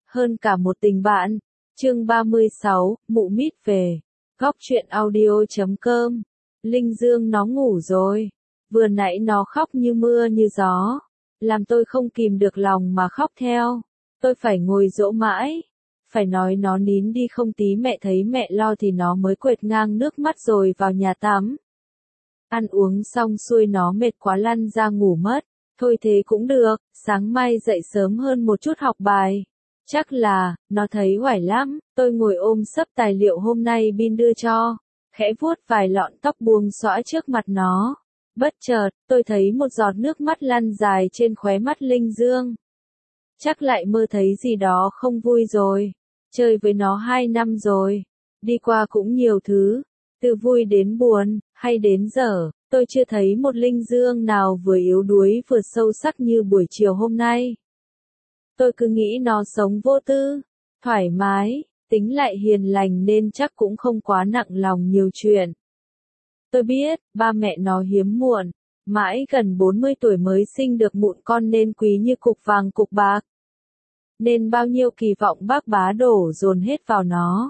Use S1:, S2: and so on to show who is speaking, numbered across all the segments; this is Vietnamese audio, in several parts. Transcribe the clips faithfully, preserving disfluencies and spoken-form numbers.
S1: hơn cả một tình bạn. Chương ba mươi sáu, mụ mít về. Góc truyện audio chấm com. Linh Dương nó ngủ rồi. Vừa nãy nó khóc như mưa như gió. Làm tôi không kìm được lòng mà khóc theo. Tôi phải ngồi dỗ mãi. Phải nói nó nín đi không tí mẹ thấy mẹ lo thì nó mới quệt ngang nước mắt rồi vào nhà tắm. Ăn uống xong xuôi nó mệt quá lăn ra ngủ mất. Thôi thế cũng được, sáng mai dậy sớm hơn một chút học bài. Chắc là, nó thấy oải lắm, tôi ngồi ôm sấp tài liệu hôm nay Bin đưa cho. Khẽ vuốt vài lọn tóc buông xõa trước mặt nó. Bất chợt, tôi thấy một giọt nước mắt lăn dài trên khóe mắt Linh Dương. Chắc lại mơ thấy gì đó không vui rồi. Chơi với nó hai năm rồi. Đi qua cũng nhiều thứ. Từ vui đến buồn, hay đến dở. Tôi chưa thấy một Linh Dương nào vừa yếu đuối vừa sâu sắc như buổi chiều hôm nay. Tôi cứ nghĩ nó sống vô tư, thoải mái, tính lại hiền lành nên chắc cũng không quá nặng lòng nhiều chuyện. Tôi biết, ba mẹ nó hiếm muộn, mãi gần bốn mươi tuổi mới sinh được mụn con nên quý như cục vàng cục bạc. Nên bao nhiêu kỳ vọng bác bá đổ dồn hết vào nó.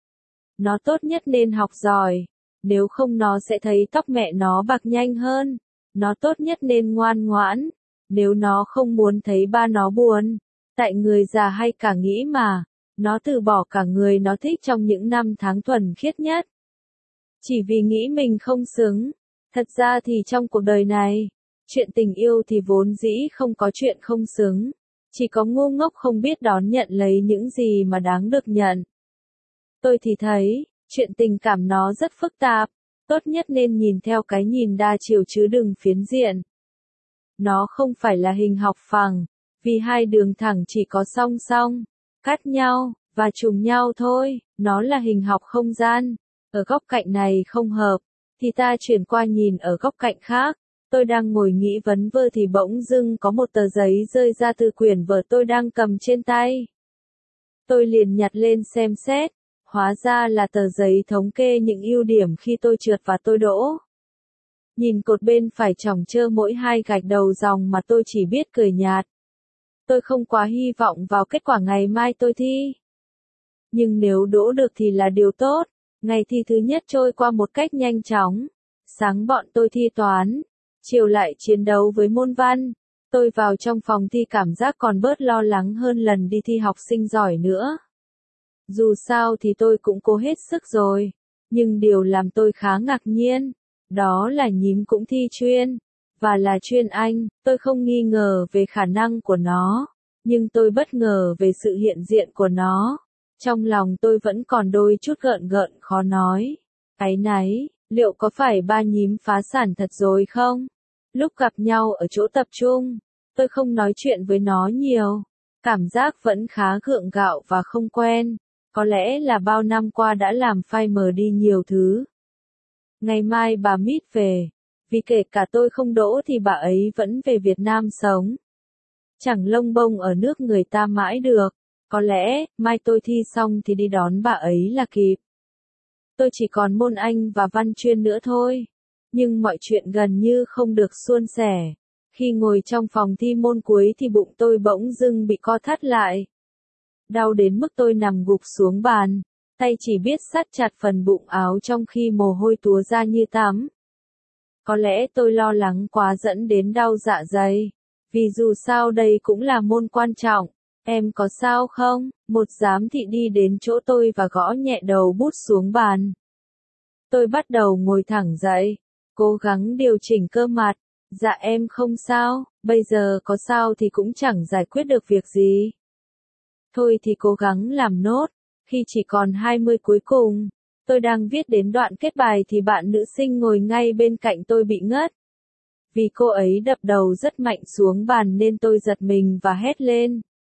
S1: Nó tốt nhất nên học giỏi. Nếu không nó sẽ thấy tóc mẹ nó bạc nhanh hơn. Nó tốt nhất nên ngoan ngoãn. Nếu nó không muốn thấy ba nó buồn. Tại người già hay cả nghĩ mà. Nó từ bỏ cả người nó thích trong những năm tháng thuần khiết nhất. Chỉ vì nghĩ mình không xứng. Thật ra thì trong cuộc đời này, chuyện tình yêu thì vốn dĩ không có chuyện không xứng. Chỉ có ngu ngốc không biết đón nhận lấy những gì mà đáng được nhận. Tôi thì thấy, chuyện tình cảm nó rất phức tạp, tốt nhất nên nhìn theo cái nhìn đa chiều chứ đừng phiến diện. Nó không phải là hình học phẳng, vì hai đường thẳng chỉ có song song, cắt nhau, và trùng nhau thôi, nó là hình học không gian. Ở góc cạnh này không hợp, thì ta chuyển qua nhìn ở góc cạnh khác. Tôi đang ngồi nghĩ vấn vơ thì bỗng dưng có một tờ giấy rơi ra từ quyển vở tôi đang cầm trên tay. Tôi liền nhặt lên xem xét. Hóa ra là tờ giấy thống kê những ưu điểm khi tôi trượt và tôi đỗ. Nhìn cột bên phải chỏng chơ mỗi hai gạch đầu dòng mà tôi chỉ biết cười nhạt. Tôi không quá hy vọng vào kết quả ngày mai tôi thi. Nhưng nếu đỗ được thì là điều tốt. Ngày thi thứ nhất trôi qua một cách nhanh chóng. Sáng bọn tôi thi toán. Chiều lại chiến đấu với môn văn. Tôi vào trong phòng thi cảm giác còn bớt lo lắng hơn lần đi thi học sinh giỏi nữa. Dù sao thì tôi cũng cố hết sức rồi, nhưng điều làm tôi khá ngạc nhiên, đó là nhím cũng thi chuyên, và là chuyên Anh. Tôi không nghi ngờ về khả năng của nó, nhưng tôi bất ngờ về sự hiện diện của nó. Trong lòng tôi vẫn còn đôi chút gợn gợn khó nói. Áy náy, liệu có phải ba nhím phá sản thật rồi không? Lúc gặp nhau ở chỗ tập trung, tôi không nói chuyện với nó nhiều, cảm giác vẫn khá gượng gạo và không quen. Có lẽ là bao năm qua đã làm phai mờ đi nhiều thứ. Ngày mai bà Mít về, vì kể cả tôi không đỗ thì bà ấy vẫn về Việt Nam sống. Chẳng lông bông ở nước người ta mãi được, có lẽ, mai tôi thi xong thì đi đón bà ấy là kịp. Tôi chỉ còn môn Anh và văn chuyên nữa thôi, nhưng mọi chuyện gần như không được suôn sẻ. Khi ngồi trong phòng thi môn cuối thì bụng tôi bỗng dưng bị co thắt lại. Đau đến mức tôi nằm gục xuống bàn, tay chỉ biết sát chặt phần bụng áo trong khi mồ hôi túa ra như tắm. Có lẽ tôi lo lắng quá dẫn đến đau dạ dày, vì dù sao đây cũng là môn quan trọng. Em có sao không? Một giám thị đi đến chỗ tôi và gõ nhẹ đầu bút xuống bàn. Tôi bắt đầu ngồi thẳng dậy, cố gắng điều chỉnh cơ mặt. Dạ em không sao, bây giờ có sao thì cũng chẳng giải quyết được việc gì. Thôi thì cố gắng làm nốt. Khi chỉ còn hai mươi cuối cùng, tôi đang viết đến đoạn kết bài thì bạn nữ sinh ngồi ngay bên cạnh tôi bị ngất. Vì cô ấy đập đầu rất mạnh xuống bàn nên tôi giật mình và hét lên.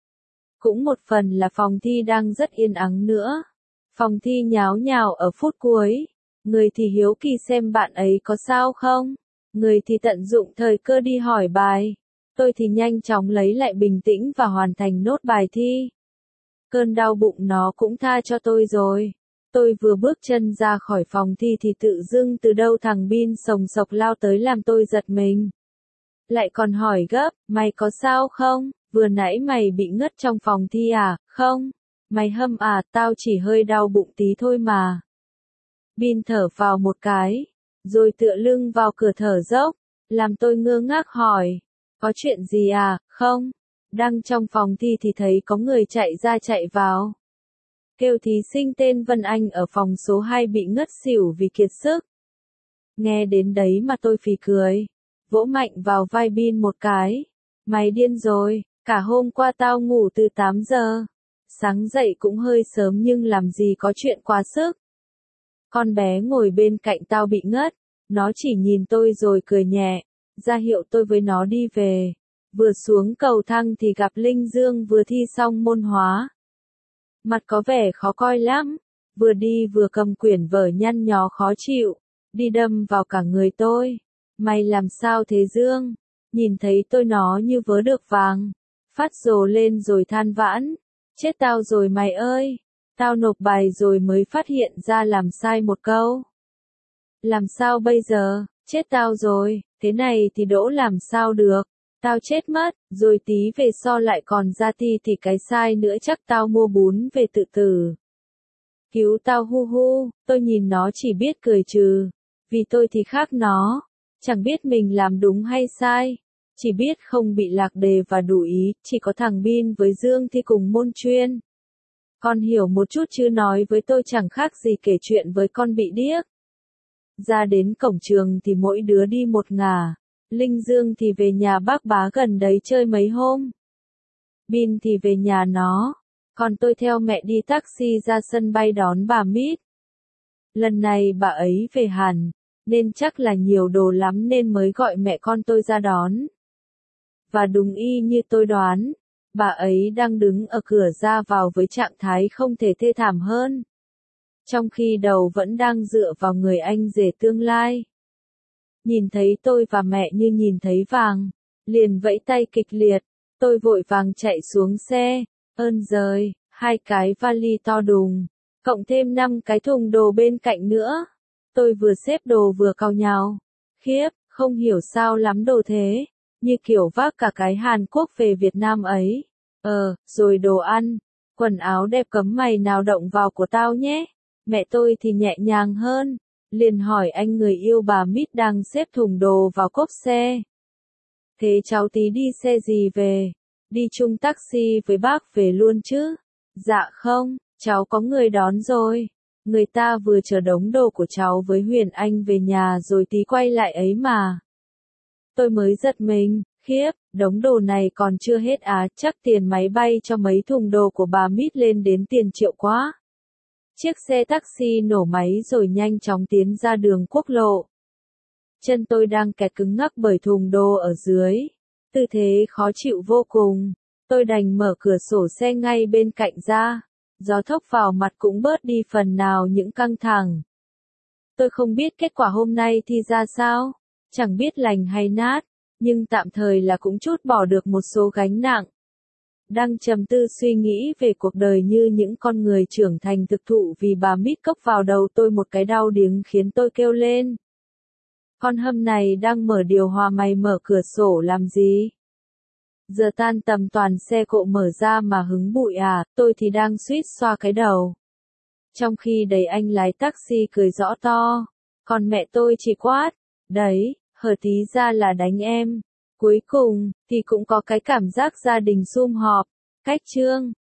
S1: Cũng một phần là phòng thi đang rất yên ắng nữa. Phòng thi nháo nhào ở phút cuối. Người thì hiếu kỳ xem bạn ấy có sao không. Người thì tận dụng thời cơ đi hỏi bài. Tôi thì nhanh chóng lấy lại bình tĩnh và hoàn thành nốt bài thi. Cơn đau bụng nó cũng tha cho tôi rồi. Tôi vừa bước chân ra khỏi phòng thi thì tự dưng từ đâu thằng Bin sồng sộc lao tới làm tôi giật mình. Lại còn hỏi gấp, mày có sao không? vừa nãy mày bị ngất trong phòng thi à, không? Mày hâm à, tao chỉ hơi đau bụng tí thôi mà. Bin thở vào một cái, rồi tựa lưng vào cửa thở dốc, làm tôi ngơ ngác hỏi, có chuyện gì à, không? Đang trong phòng thi thì thấy có người chạy ra chạy vào. Kêu thí sinh tên Vân Anh ở phòng số hai bị ngất xỉu vì kiệt sức. Nghe đến đấy mà tôi phì cười, vỗ mạnh vào vai Bin một cái. Mày điên rồi, cả hôm qua tao ngủ từ tám giờ. Sáng dậy cũng hơi sớm nhưng làm gì có chuyện quá sức. Con bé ngồi bên cạnh tao bị ngất, nó chỉ nhìn tôi rồi cười nhẹ, ra hiệu tôi với nó đi về. Vừa xuống cầu thang thì gặp Linh Dương vừa thi xong môn hóa. Mặt có vẻ khó coi lắm, vừa đi vừa cầm quyển vở nhăn nhó khó chịu, đi đâm vào cả người tôi. Mày làm sao thế Dương? Nhìn thấy tôi nó như vớ được vàng, phát rồ lên rồi than vãn. Chết tao rồi mày ơi, tao nộp bài rồi mới phát hiện ra làm sai một câu. Làm sao bây giờ, chết tao rồi, thế này thì đỗ làm sao được, tao chết mất, rồi tí về so lại còn ra thi thì cái sai nữa chắc tao mua bún về tự tử. Cứu tao hu hu, tôi nhìn nó chỉ biết cười trừ, vì tôi thì khác nó, chẳng biết mình làm đúng hay sai. Chỉ biết không bị lạc đề và đủ ý, chỉ có thằng Bin với Dương thi cùng môn chuyên. Con hiểu một chút chứ nói với tôi chẳng khác gì kể chuyện với con bị điếc. Ra đến cổng trường thì mỗi đứa đi một ngả. Linh Dương thì về nhà bác bá gần đấy chơi mấy hôm. Bin thì về nhà nó. Còn tôi theo mẹ đi taxi ra sân bay đón bà Mít. Lần này bà ấy về hẳn, nên chắc là nhiều đồ lắm nên mới gọi mẹ con tôi ra đón. Và đúng y như tôi đoán, bà ấy đang đứng ở cửa ra vào với trạng thái không thể thê thảm hơn. Trong khi đầu vẫn đang dựa vào người anh rể tương lai. Nhìn thấy tôi và mẹ như nhìn thấy vàng, liền vẫy tay kịch liệt, tôi vội vàng chạy xuống xe, ơn giời, hai cái vali to đùng, cộng thêm năm cái thùng đồ bên cạnh nữa. Tôi vừa xếp đồ vừa cau nhàu, khiếp, không hiểu sao lắm đồ thế. Như kiểu vác cả cái Hàn Quốc về Việt Nam ấy. Ờ, rồi đồ ăn, quần áo đẹp cấm mày nào động vào của tao nhé. Mẹ tôi thì nhẹ nhàng hơn, liền hỏi anh người yêu bà Mít đang xếp thùng đồ vào cốp xe. Thế cháu tí đi xe gì về? Đi chung taxi với bác về luôn chứ? Dạ không, cháu có người đón rồi. Người ta vừa chở đống đồ của cháu với Huyền Anh về nhà rồi tí quay lại ấy mà. Tôi mới giật mình, khiếp, đống đồ này còn chưa hết à, chắc tiền máy bay cho mấy thùng đồ của bà Mít lên đến tiền triệu quá. Chiếc xe taxi nổ máy rồi nhanh chóng tiến ra đường quốc lộ. Chân tôi đang kẹt cứng ngắc bởi thùng đồ ở dưới. Tư thế khó chịu vô cùng. Tôi đành mở cửa sổ xe ngay bên cạnh ra. Gió thốc vào mặt cũng bớt đi phần nào những căng thẳng. Tôi không biết kết quả hôm nay thi ra sao. Chẳng biết lành hay nát, nhưng tạm thời là cũng trút bỏ được một số gánh nặng. Đang trầm tư suy nghĩ về cuộc đời như những con người trưởng thành thực thụ vì bà Mít cốc vào đầu tôi một cái đau điếng khiến tôi kêu lên. Con hâm này đang mở điều hòa mày mở cửa sổ làm gì? Giờ tan tầm toàn xe cộ mở ra mà hứng bụi à, tôi thì đang suýt xoa cái đầu. Trong khi đầy anh lái taxi cười rõ to, còn mẹ tôi chỉ quát, đấy, hở tí ra là đánh em. Cuối cùng, thì cũng có cái cảm giác gia đình sum họp, cách chương.